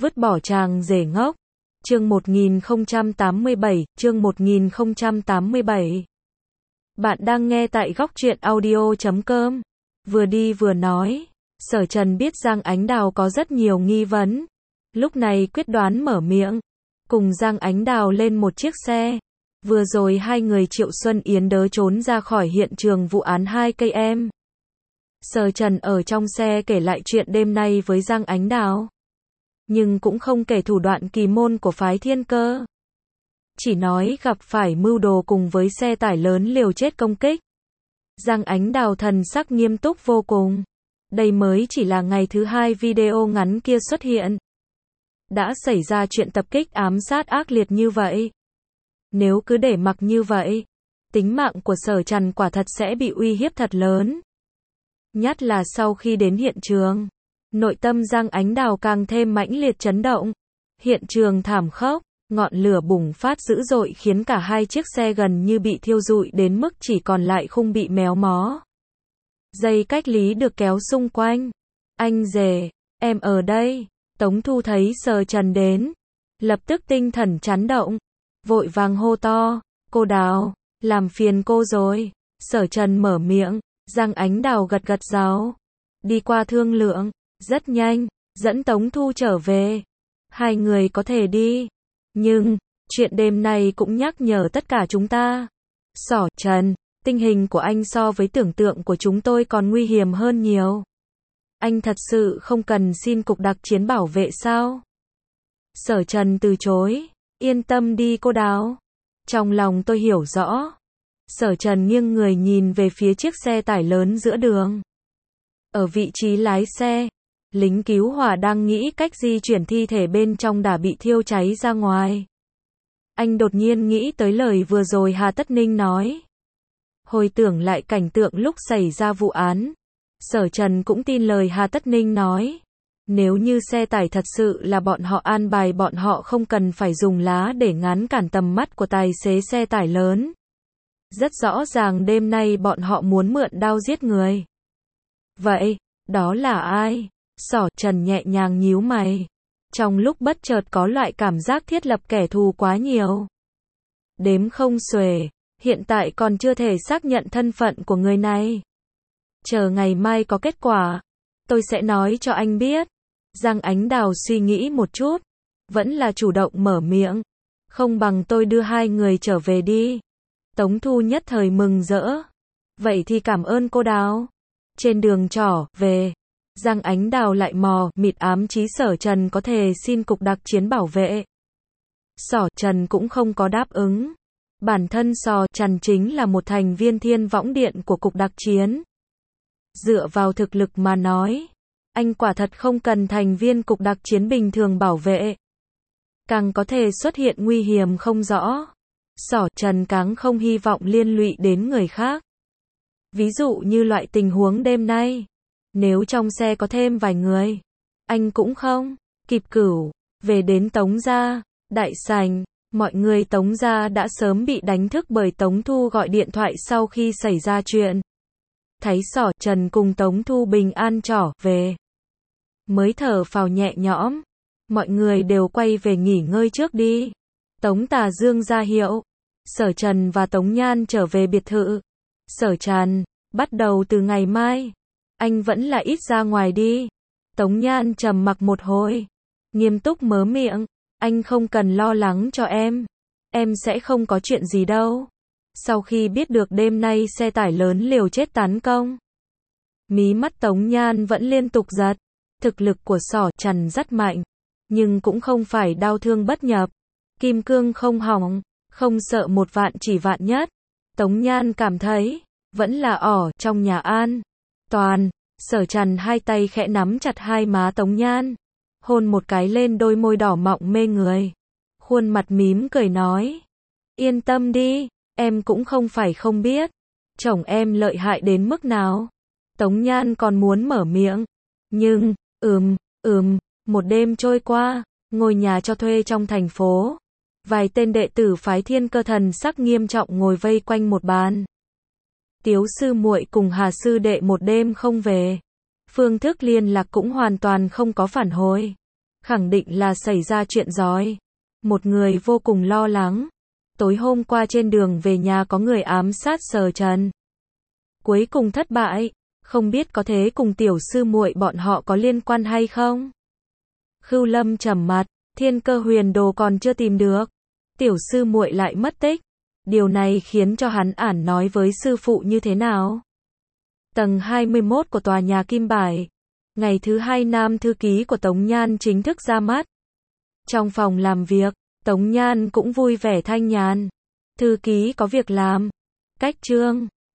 vứt bỏ chàng rể ngốc. Chương 1087, chương 1087. Bạn đang nghe tại góc truyện audio.com. Vừa đi vừa nói, Sở Trần biết Giang Ánh Đào có rất nhiều nghi vấn. Lúc này quyết đoán mở miệng, cùng Giang Ánh Đào lên một chiếc xe. Vừa rồi hai người Triệu Xuân Yến đỡ trốn ra khỏi hiện trường vụ án 2 cây em. Sở Trần ở trong xe kể lại chuyện đêm nay với Giang Ánh Đào. Nhưng cũng không kể thủ đoạn kỳ môn của phái Thiên Cơ. Chỉ nói gặp phải mưu đồ cùng với xe tải lớn liều chết công kích. Giang Ánh Đào thần sắc nghiêm túc vô cùng. Đây mới chỉ là ngày thứ 2 video ngắn kia xuất hiện. Đã xảy ra chuyện tập kích ám sát ác liệt như vậy. Nếu cứ để mặc như vậy, tính mạng của Sở Trần quả thật sẽ bị uy hiếp thật lớn. Nhất là sau khi đến hiện trường, nội tâm Giang Ánh Đào càng thêm mãnh liệt chấn động. Hiện trường thảm khốc, ngọn lửa bùng phát dữ dội khiến cả hai chiếc xe gần như bị thiêu rụi đến mức chỉ còn lại khung bị méo mó. Dây cách ly được kéo xung quanh. Anh rể, em ở đây. Tống Thu thấy Sở Trần đến, lập tức tinh thần chấn động, vội vàng hô to, cô Đào, làm phiền cô rồi. Sở Trần mở miệng, Giang Ánh Đào gật gật đầu, đi qua thương lượng, rất nhanh, dẫn Tống Thu trở về. Hai người có thể đi, nhưng, chuyện đêm nay cũng nhắc nhở tất cả chúng ta. Sở Trần, tình hình của anh so với tưởng tượng của chúng tôi còn nguy hiểm hơn nhiều. Anh thật sự không cần xin cục đặc chiến bảo vệ sao? Sở Trần từ chối, yên tâm đi cô Đào. Trong lòng tôi hiểu rõ. Sở Trần nghiêng người nhìn về phía chiếc xe tải lớn giữa đường. Ở vị trí lái xe, lính cứu hỏa đang nghĩ cách di chuyển thi thể bên trong đã bị thiêu cháy ra ngoài. Anh đột nhiên nghĩ tới lời vừa rồi Hà Tất Ninh nói. Hồi tưởng lại cảnh tượng lúc xảy ra vụ án. Sở Trần cũng tin lời Hà Tất Ninh nói. Nếu như xe tải thật sự là bọn họ an bài, bọn họ không cần phải dùng lá để ngăn cản tầm mắt của tài xế xe tải lớn. Rất rõ ràng đêm nay bọn họ muốn mượn đao giết người. Vậy, đó là ai? Sở Trần nhẹ nhàng nhíu mày. Trong lúc bất chợt có loại cảm giác thiết lập kẻ thù quá nhiều. Đếm không xuể, hiện tại còn chưa thể xác nhận thân phận của người này. Chờ ngày mai có kết quả, tôi sẽ nói cho anh biết. Giang Ánh Đào suy nghĩ một chút, vẫn là chủ động mở miệng. Không bằng tôi đưa hai người trở về đi. Tống Thu nhất thời mừng rỡ. Vậy thì cảm ơn cô Đào. Trên đường trở về, Giang Ánh Đào lại mò mịt ám chí Sở Trần có thể xin cục đặc chiến bảo vệ. Sở Trần cũng không có đáp ứng. Bản thân Sở Trần chính là một thành viên Thiên Võng Điện của cục đặc chiến. Dựa vào thực lực mà nói, anh quả thật không cần thành viên cục đặc chiến bình thường bảo vệ. Càng có thể xuất hiện nguy hiểm không rõ. Sở Trần càng không hy vọng liên lụy đến người khác. Ví dụ như loại tình huống đêm nay, nếu trong xe có thêm vài người, anh cũng không kịp cửu. Về đến Tống gia, đại sảnh, mọi người Tống gia đã sớm bị đánh thức bởi Tống Thu gọi điện thoại sau khi xảy ra chuyện. Thấy Sở Trần cùng Tống Thu bình an trở về, mới thở phào nhẹ nhõm. Mọi người đều quay về nghỉ ngơi trước đi. Tống Tà Dương ra hiệu, Sở Trần và Tống Nhan trở về biệt thự. Sở Trần, bắt đầu từ ngày mai, anh vẫn là ít ra ngoài đi. Tống Nhan trầm mặc một hồi, nghiêm túc mở miệng, anh không cần lo lắng cho em sẽ không có chuyện gì đâu. Sau khi biết được đêm nay xe tải lớn liều chết tấn công, mí mắt Tống Nhan vẫn liên tục giật. Thực lực của Sở Trần rất mạnh, nhưng cũng không phải đau thương bất nhập, kim cương không hỏng, không sợ một vạn chỉ vạn nhất. Tống Nhan cảm thấy, vẫn là ở trong nhà an toàn. Sở Trần hai tay khẽ nắm chặt hai má Tống Nhan, hôn một cái lên đôi môi đỏ mọng mê người. Khuôn mặt mím cười nói, yên tâm đi, em cũng không phải không biết, chồng em lợi hại đến mức nào. Tống Nhan còn muốn mở miệng, nhưng, một đêm trôi qua, ngôi nhà cho thuê trong thành phố. Vài tên đệ tử phái Thiên Cơ thần sắc nghiêm trọng ngồi vây quanh một bàn. Tiếu sư muội cùng Hà sư đệ một đêm không về. Phương thức liên lạc cũng hoàn toàn không có phản hồi. khẳng định là xảy ra chuyện rối. Một người vô cùng lo lắng. Tối hôm qua trên đường về nhà có người ám sát Sở Trần. Cuối cùng thất bại, không biết có thế cùng tiểu sư muội bọn họ có liên quan hay không? Khưu Lâm trầm mặt, Thiên Cơ Huyền Đồ còn chưa tìm được, tiểu sư muội lại mất tích. Điều này khiến cho hắn ản nói với sư phụ như thế nào? Tầng 21 của tòa nhà Kim Bài. Ngày thứ hai nam thư ký của Tống Nhan chính thức ra mắt. Trong phòng làm việc, Tống Nhan cũng vui vẻ thanh nhàn. Thư ký có việc làm. Cách chương